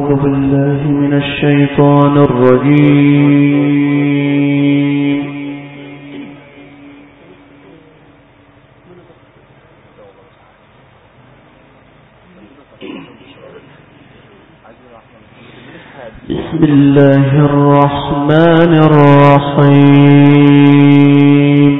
أعوذ بالله من الشيطان الرجيم. بسم الله الرحمن الرحيم.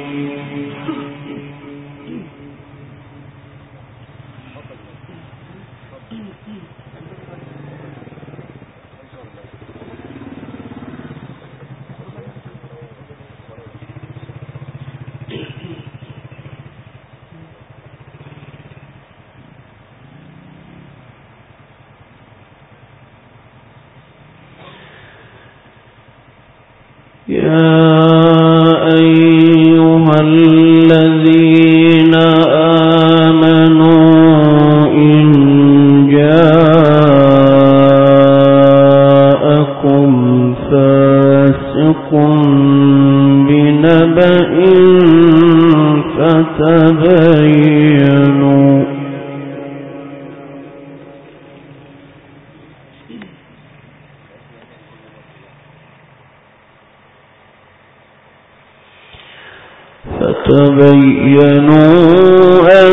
فتبينوا أن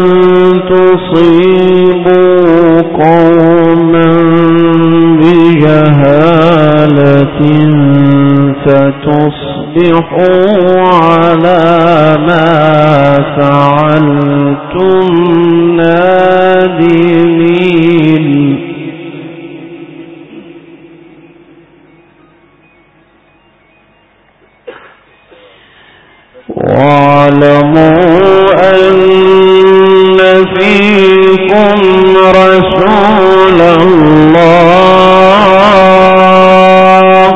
تصيبوا قوما بجهالة فتصبحوا على ما فعلتم نادمين. واعلموا أن فيكم رسول الله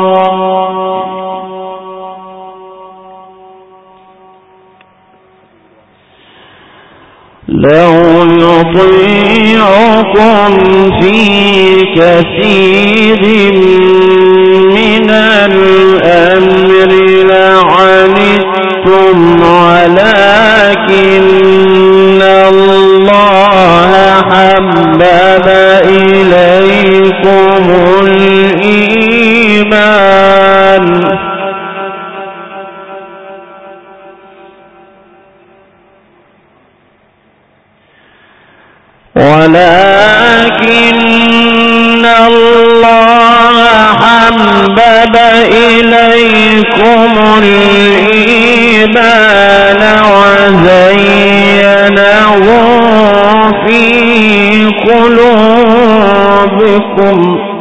لو يطيعكم في كثير من الأمر لعنتم ولكن الله حبب إليكم الإيمان وزينه في قلوبكم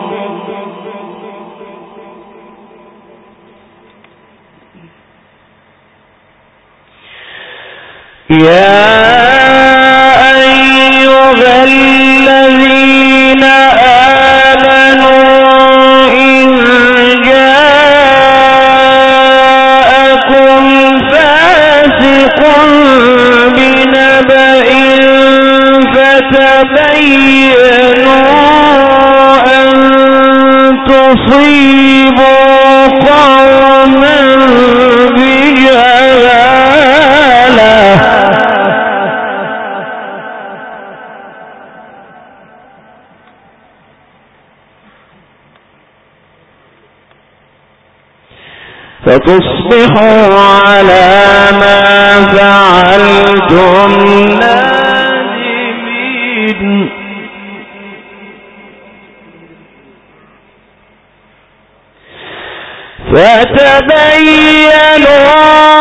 يا أيها الذين آمنوا إن جاءكم فاسق بنبأ فتبينوا أن تصيبوا قوما فتصبحوا على ما فعلتم نادمين. فتبينوا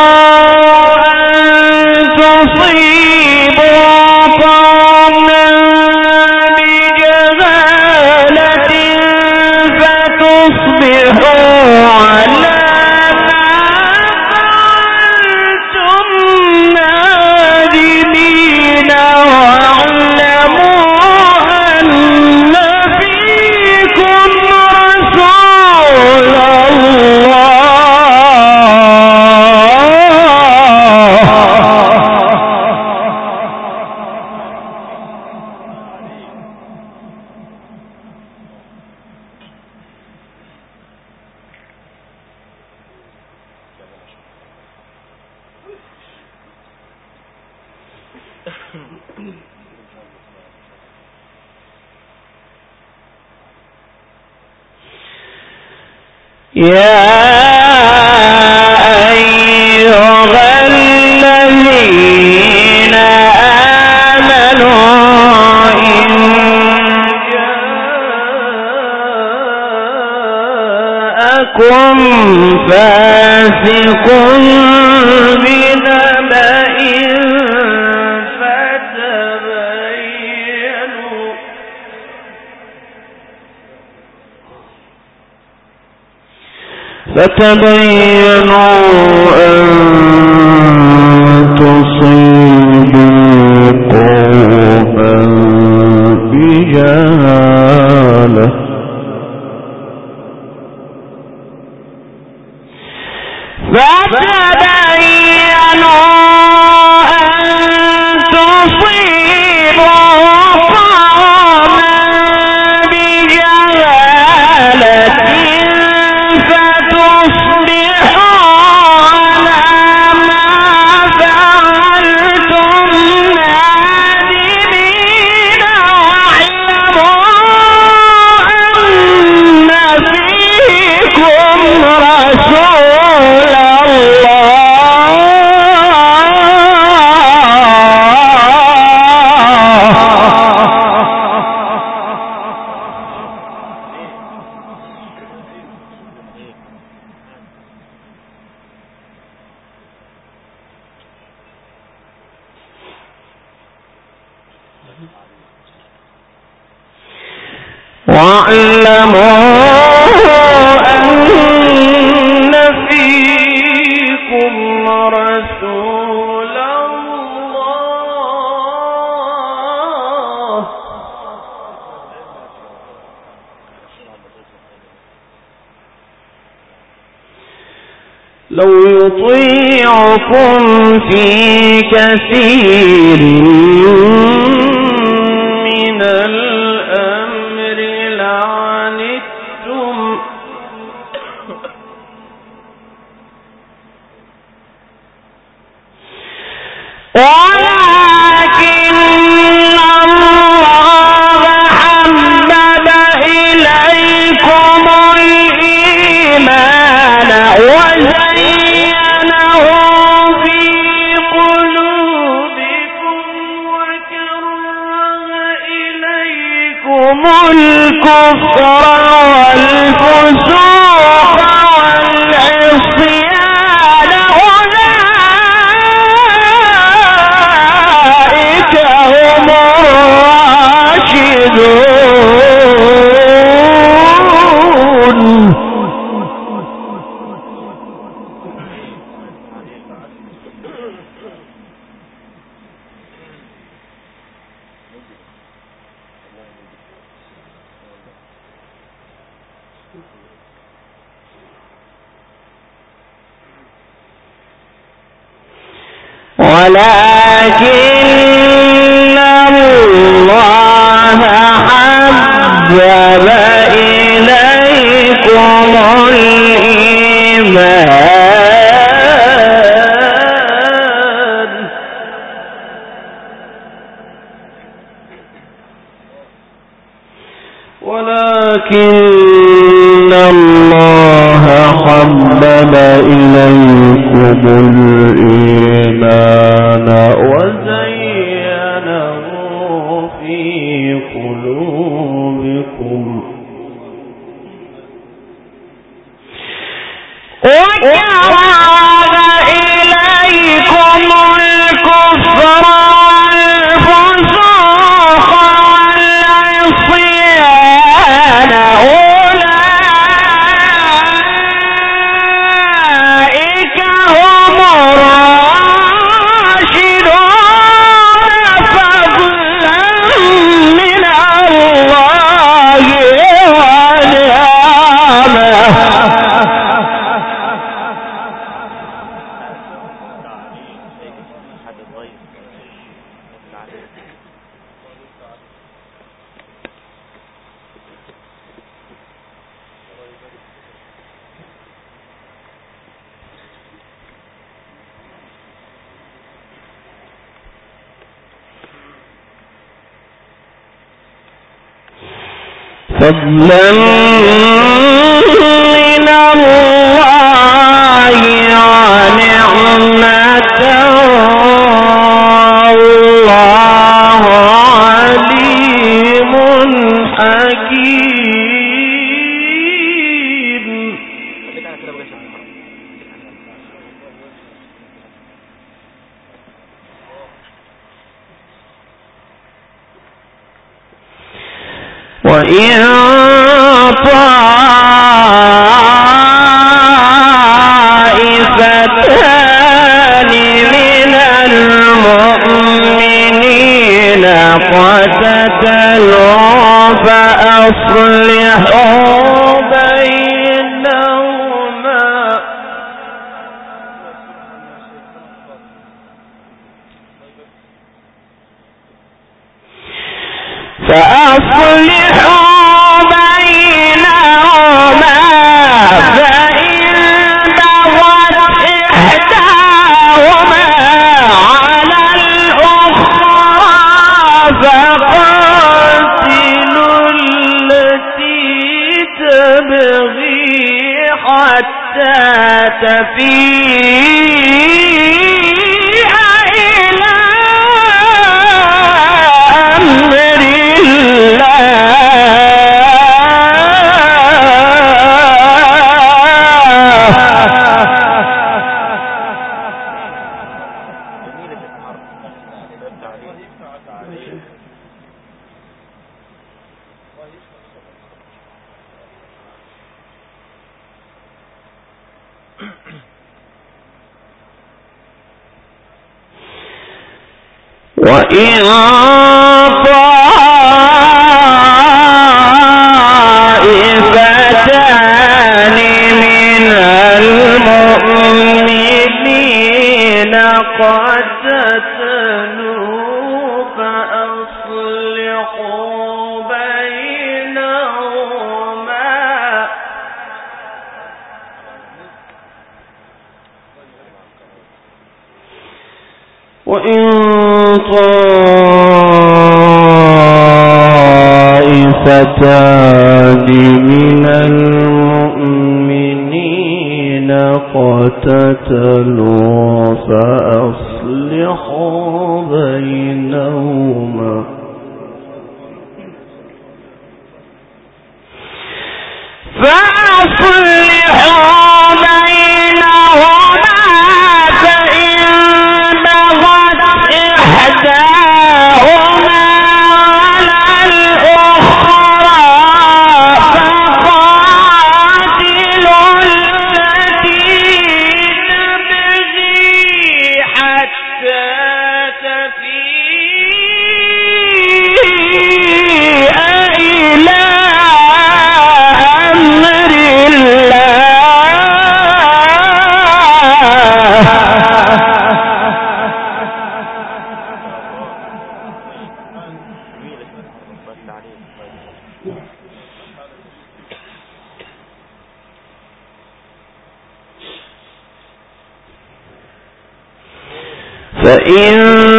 أن تصيبوا قوما بجهالة فتصبحوا على يا أيها الذين آمنوا إن جاءكم فاسق بنبأ فتبينوا أن تصيبوا قوما بجهالة واعلموا أن فيكم رسول الله لو يطيعكم في كثير من الأمر لعنتم ولكن الله حبب إليكم الإيمان وزينه في قلوبكم وكره إليكم الكفر والفسوق والعصيان أولئك هم الراشدون ولكن الله حبب إليكم الإيمان ولكن الله حبب إليكم الإيمان وزينه في قلوبكم وكره إليكم الكفر والفسوق والعصيان أولئك هم الراشدون فضلا من الله فضلا من الله وإن طائفتان من المؤمنين اقتتلوا فأصلحوا بينهما فإن بغت إحداهما على الأخرى فقاتلوا التي تبغي حتى تفيء إلى أمر وإن طائفتان من المؤمنين اقتتلوا فأصلحوا بينهما وإن طائفتان من المؤمنين اقتتلوا فأصلحوا بينهما فإن بغت إحداهما على الأخرى فقاتلوا التي تبغي حتى تفيء إلى أمر فإن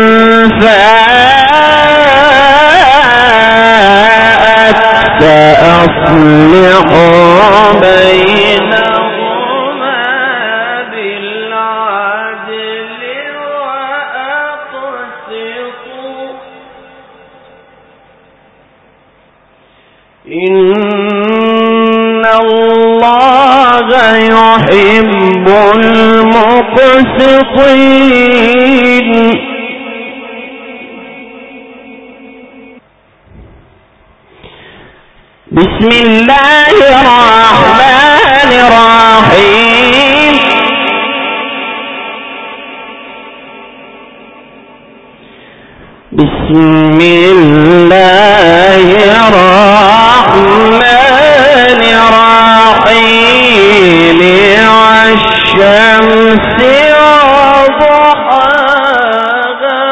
فاءت فأصلحوا بينهما بالعدل وأقسطوا إن الله يحب المقسطين بسم الله الرحمن الرحيم بسم الله الرحمن الرحيم والشمس وضحاها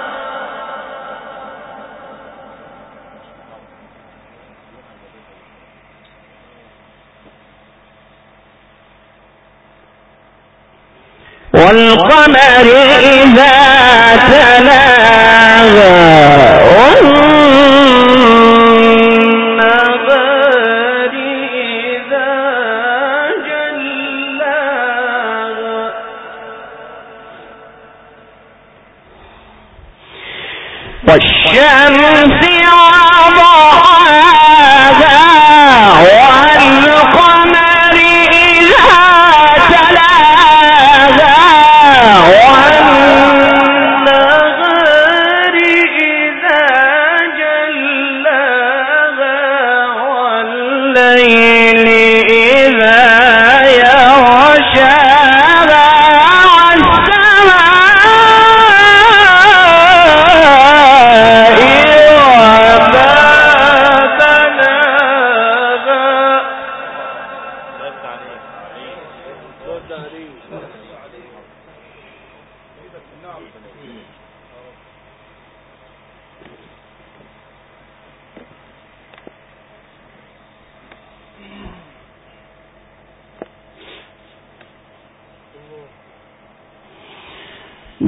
والقمر إذا تلاها والنهار إذا جلاها والشمس وضحاها والقمر إذا تلاها والنهار إذا جلاها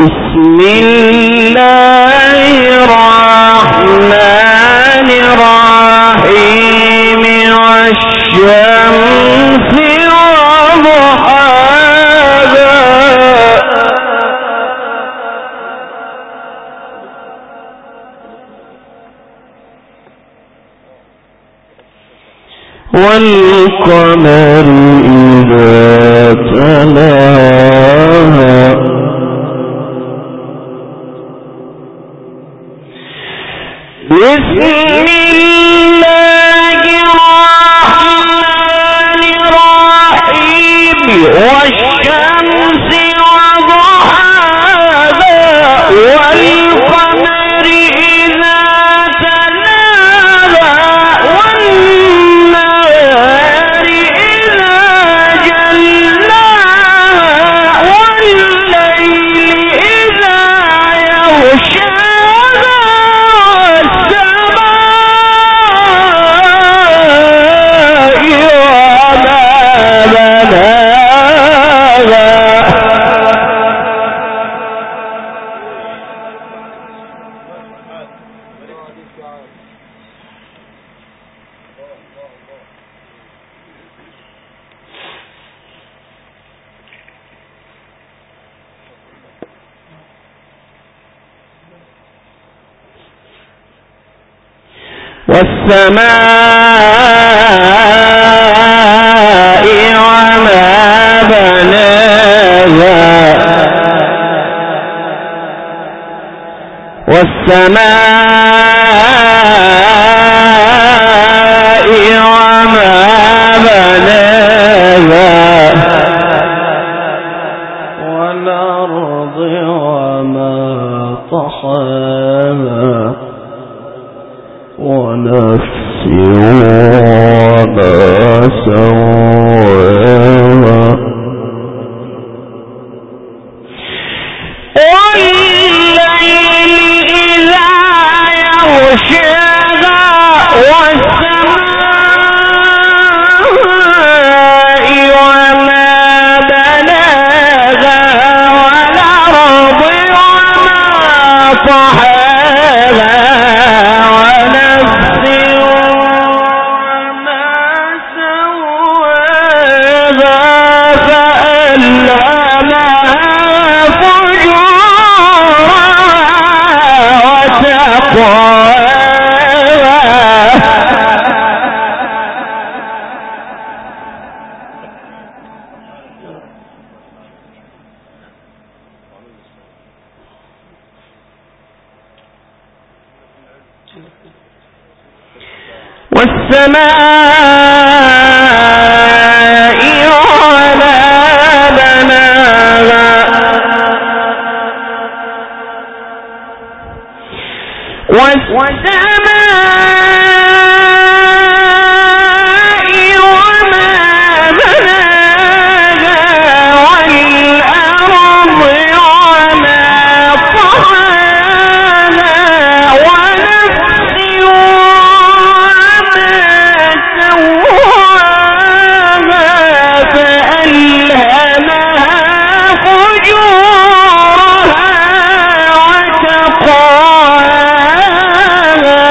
بسم الله الرحمن الرحيم والشمس وضحاها والقمر إذا تلاها بسم الله الرحمن الرحيم والشمس وضحاها والقمر إذا تلاها والنهار إذا جلاها والليل إذا يغشاها والسماء وما بناها والسماء وما بناها والأرض وما طحاها ونفس وما سواها والليل إذا يغشاها والسماء وما بناها والأرض وما طحاها والسماء وما بناها والسماء وما بناها والأرض وما طحاها ونفس وما سواها فألهمها فجورها وتقواها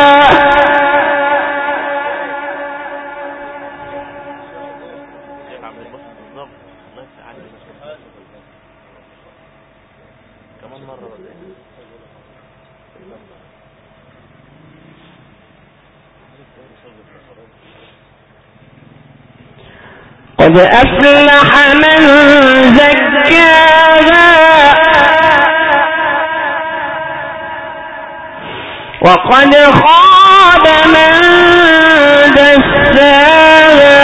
قد أفلح من زكاها وقد خاب من دساها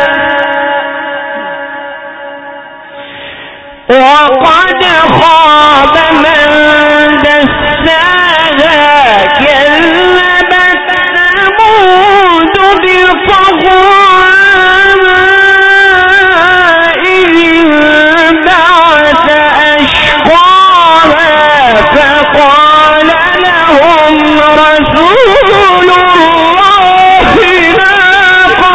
وقد خاب من دساها كذبت ثمود بطغواها إذ انبعث أشقاها فقال لهم رسول الله ناقة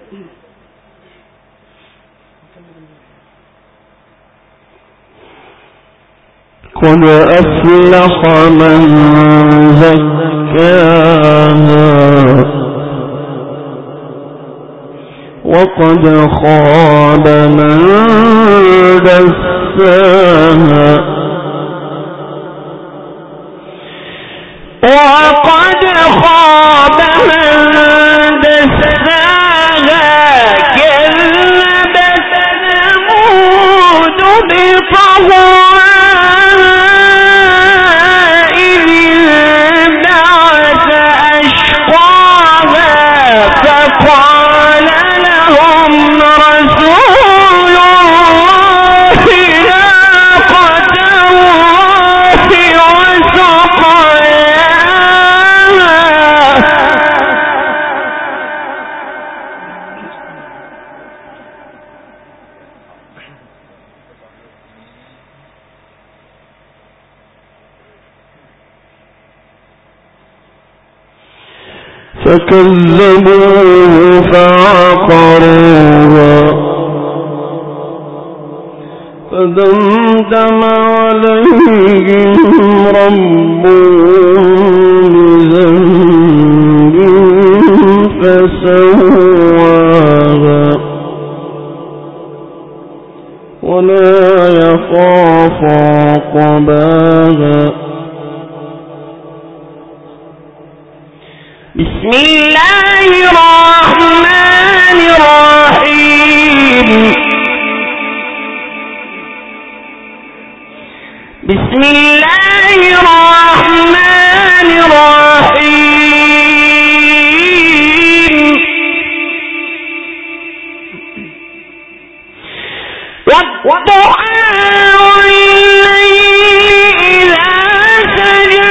قد أفلح من زكاها وقد خاب من دساها وقد خاب من دساها كذبت ثمود بطغواها إذ انبعث أشقاها فقال لهم رسول الله ناقة الله وسقياها فكذبوه فعقروها فدمدم عليهم ربهم بذنبهم فسواها ولا يخاف عقباها. بسم الله الرحمن الرحيم. بسم الله الرحمن الرحيم. والضحى والليل إذا سجى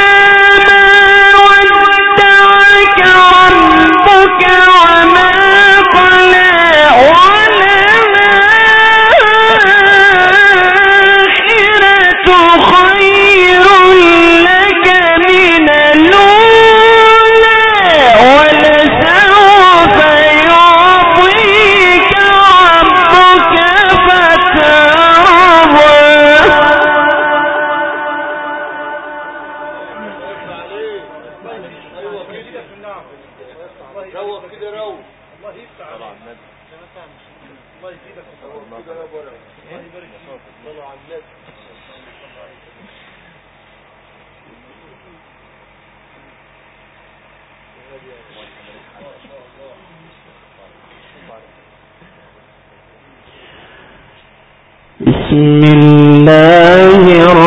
بسم الله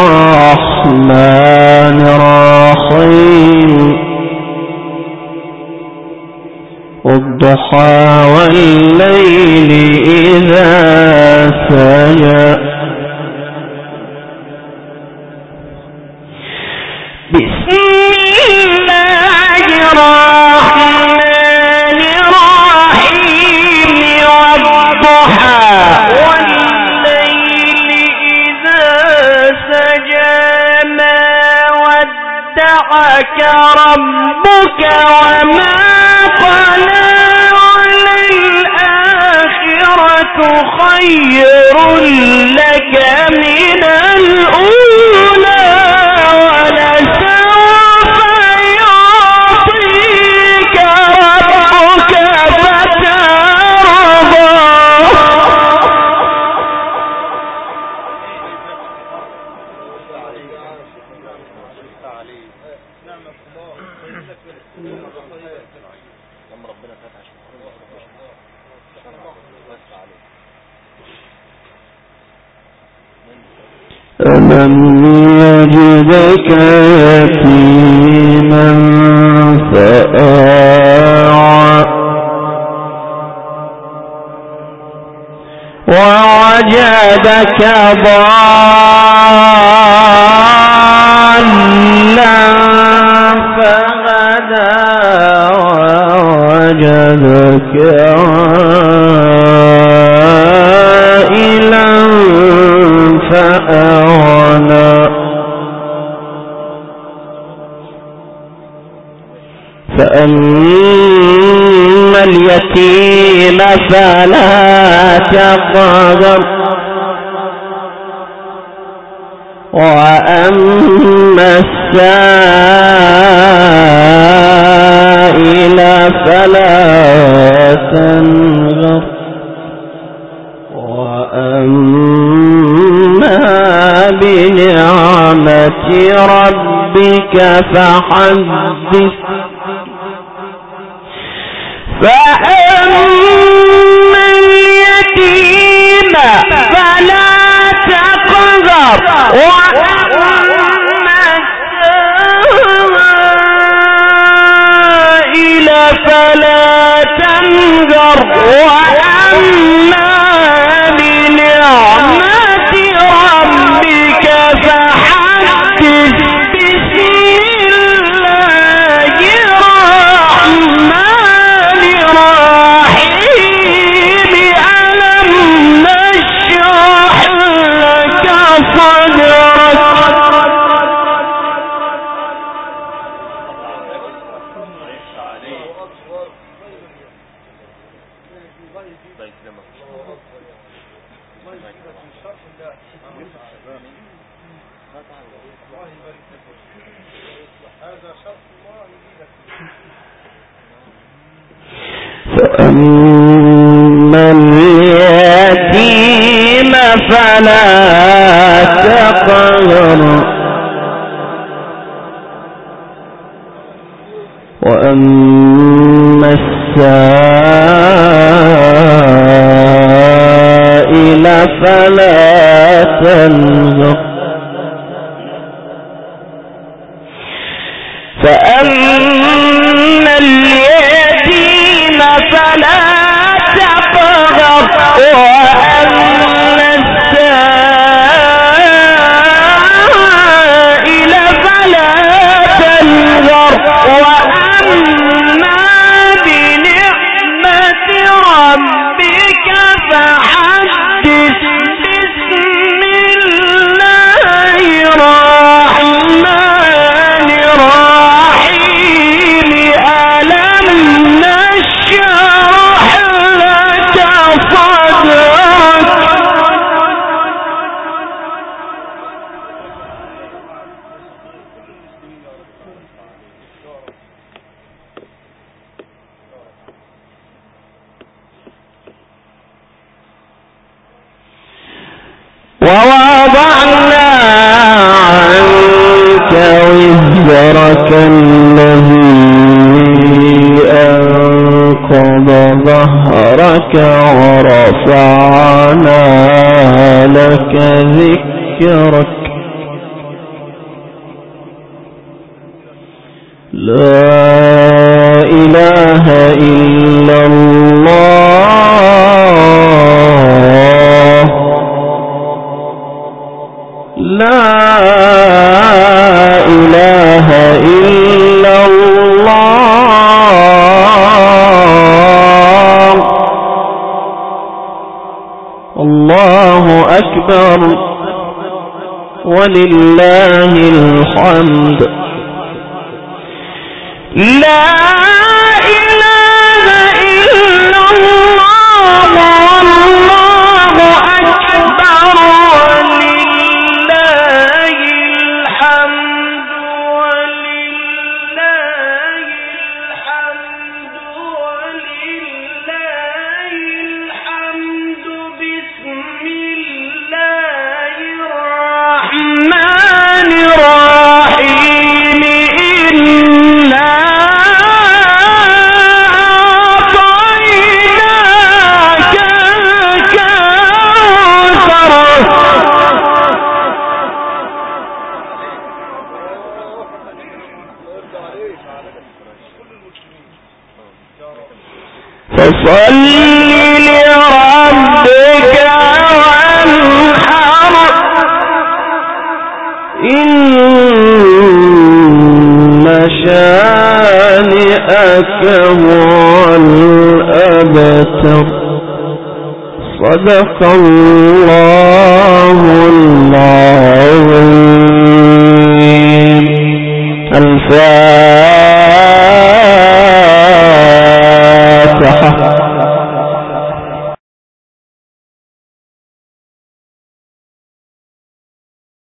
الرحمن الرحيم. والضحى والليل إذا سجى. بسم الله الرحمن الرحيم. والضحى ربك وما قلى وللآخرة خير لك من الأولى ولسوف يعطيك ربك فترضى. ألم يجدك يتيما فآوى ووجدك ضالا فهدى ووجدك عائلا فأغنى فأما اليتيم فلا تقهر وأما السائل فلا تنهر وأما بنعمة ربك فحدث فأما اليتيم فلا تقهر وأما السائل فلا تنهر وأما بنعمة ربك فحدث بسم الله الرحمن الرحيم ألم نشرح لك صدرك فأما اليتيم فلا تقهر وأما السائل فلا تنهر فأما اليتيم فلا تقهر وأما السائل فلا تنهر وأما بنعمة ربك فحدث بسم الله الرحمن الرحيم ألم نشرح لك صدرك ووضعنا عنك وزرك الذي أنقض ظهرك ورفعنا لك ذكرك لا إله إلا الله لا إله إلا الله الله أكبر ولله الحمد لا إله إلا الله والله أكبر ولله الحمد ولله الحمد ولله الحمد بسم الله الرحمن الرحيم إنا أعطيناك الكوثر فصل لربك وانحر إن شانئك هو الأبتر صدق الله العظيم.